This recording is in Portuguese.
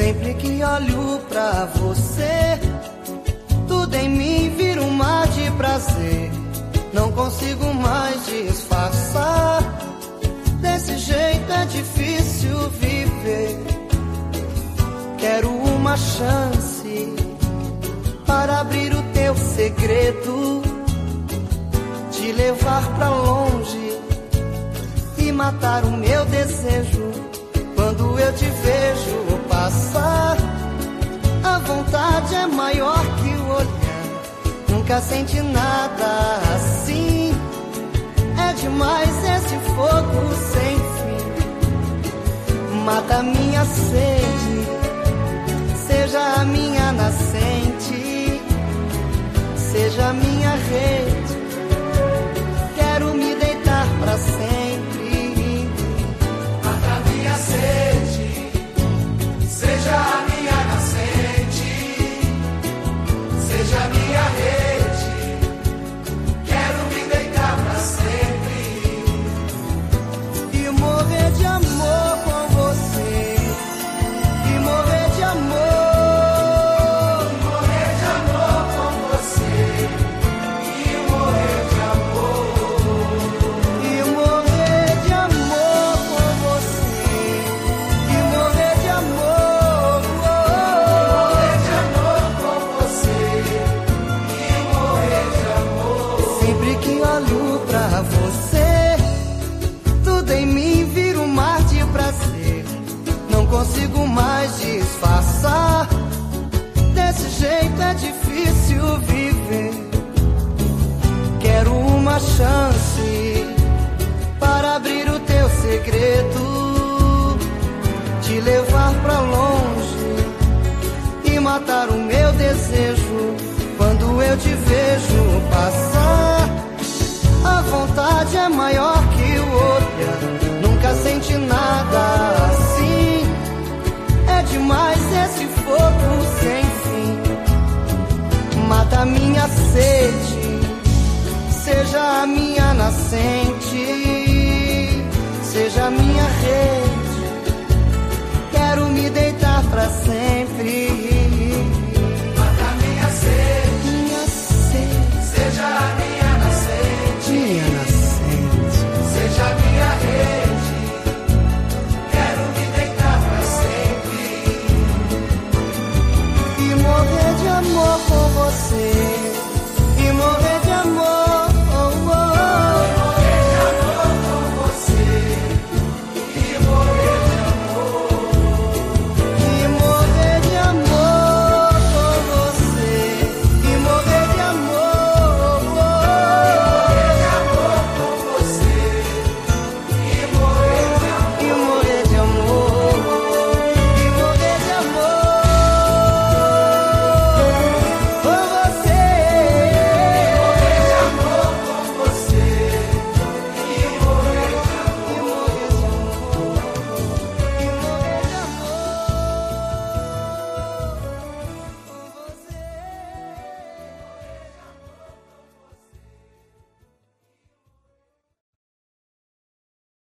Sempre que olho pra você, tudo em mim vira um mar de prazer. Não consigo mais disfarçar, desse jeito é difícil viver. Quero uma chance para abrir o teu segredo, te levar pra longe e matar o meu desejo. Quando eu te vejo passar, a vontade é maior que o olhar. Nunca senti nada assim, é demais esse fogo sem fim. Mata minha sede, seja a minha nascente, seja a minha rede. Quero me deitar pra sempre. Mata minha sede, seja a minha nascente, seja a minha rede. Quero me deitar pra sempre e morrer de amor com você, e morrer de amor. Consigo mais disfarçar, desse jeito é difícil viver. Quero uma chance para abrir o teu segredo, te levar pra longe e matar o meu desejo. Quando eu te vejo passar, a vontade é maior que o olhar. Nunca senti nada assim, é demais esse fogo sem fim. Mata minha sede, seja a minha nascente, seja a minha rede. Quero me deitar pra sempre.